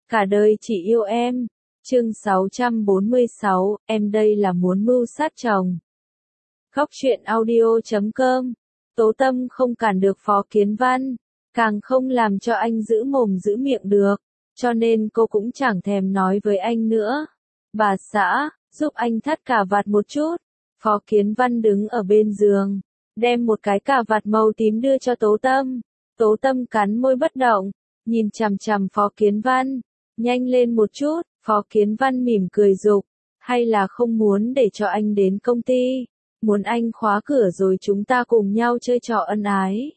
Cả đời chỉ yêu em. Chương 646, em đây là muốn mưu sát chồng. Góc truyện audio.com. Tố Tâm không cản được Phó Kiến Văn, càng không làm cho anh giữ mồm giữ miệng được, cho nên cô cũng chẳng thèm nói với anh nữa. Bà xã, giúp anh thắt cà vạt một chút. Phó Kiến Văn đứng ở bên giường, đem một cái cà vạt màu tím đưa cho Tố Tâm. Tố Tâm cắn môi bất động, nhìn chằm chằm Phó Kiến Văn. Nhanh lên một chút, Phó Kiến Văn mỉm cười giục, hay là không muốn để cho anh đến công ty, muốn anh khóa cửa rồi chúng ta cùng nhau chơi trò ân ái.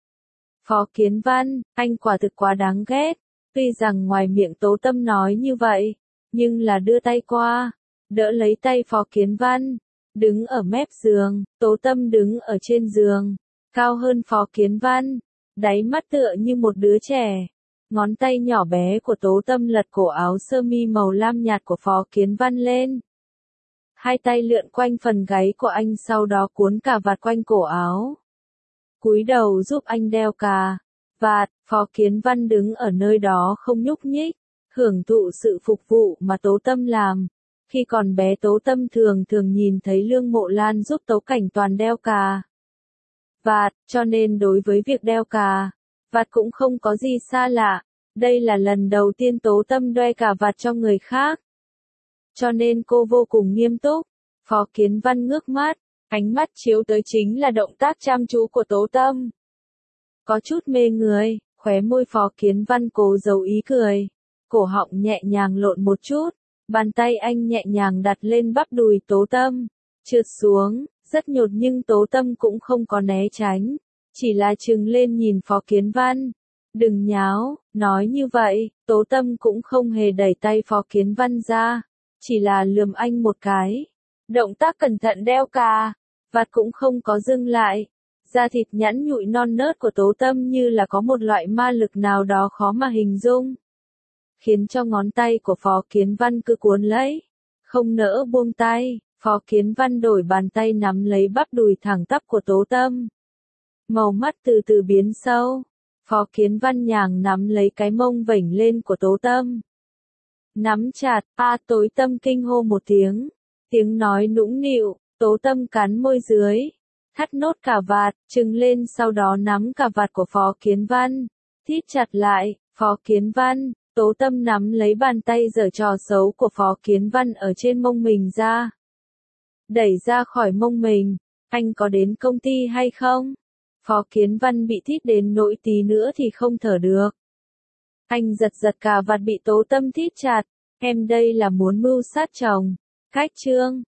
Phó Kiến Văn, anh quả thực quá đáng ghét, tuy rằng ngoài miệng Tố Tâm nói như vậy, nhưng là đưa tay qua, đỡ lấy tay Phó Kiến Văn, đứng ở mép giường. Tố Tâm đứng ở trên giường, cao hơn Phó Kiến Văn, đáy mắt tựa như một đứa trẻ. Ngón tay nhỏ bé của Tố Tâm lật cổ áo sơ mi màu lam nhạt của Phó Kiến Văn lên. Hai tay lượn quanh phần gáy của anh, sau đó cuốn cà vạt quanh cổ áo. Cúi đầu giúp anh đeo cà vạt. Phó Kiến Văn đứng ở nơi đó không nhúc nhích, hưởng thụ sự phục vụ mà Tố Tâm làm. Khi còn bé Tố Tâm thường nhìn thấy Lương Mộ Lan giúp Tố Cảnh Toàn đeo cà vạt, cho nên đối với việc đeo cà vạt cũng không có gì xa lạ. Đây là lần đầu tiên Tố Tâm đeo cà vạt cho người khác, cho nên cô vô cùng nghiêm túc. Phó Kiến Văn ngước mắt, ánh mắt chiếu tới chính là động tác chăm chú của Tố Tâm. Có chút mê người, khóe môi Phó Kiến Văn cố giấu ý cười, cổ họng nhẹ nhàng lộn một chút, bàn tay anh nhẹ nhàng đặt lên bắp đùi Tố Tâm, trượt xuống, rất nhột nhưng Tố Tâm cũng không có né tránh, chỉ là trừng lên nhìn Phó Kiến Văn. Đừng nháo, nói như vậy. Tố Tâm cũng không hề đẩy tay Phó Kiến Văn ra, chỉ là lườm anh một cái. Động tác cẩn thận đeo cà vạt cũng không có dừng lại. Da thịt nhẵn nhụi non nớt của Tố Tâm như là có một loại ma lực nào đó khó mà hình dung, khiến cho ngón tay của Phó Kiến Văn cứ cuốn lấy, không nỡ buông tay. Phó Kiến Văn đổi bàn tay nắm lấy bắp đùi thẳng tắp của Tố Tâm. Màu mắt từ từ biến sâu. Phó Kiến Văn nhàng nắm lấy cái mông vểnh lên của Tố Tâm. Nắm chặt, Tố Tâm kinh hô một tiếng. Tiếng nói nũng nịu. Tố Tâm cắn môi dưới, thắt nốt cà vạt, trừng lên, sau đó nắm cà vạt của Phó Kiến Văn, thít chặt lại. Phó Kiến Văn, Tố Tâm nắm lấy bàn tay giở trò xấu của Phó Kiến Văn ở trên mông mình ra, đẩy ra khỏi mông mình. Anh có đến công ty hay không? Phó Kiến Văn bị thít đến nỗi tí nữa thì không thở được. Anh giật cà vạt bị Tố Tâm thít chặt. Em đây là muốn mưu sát chồng. Cách chương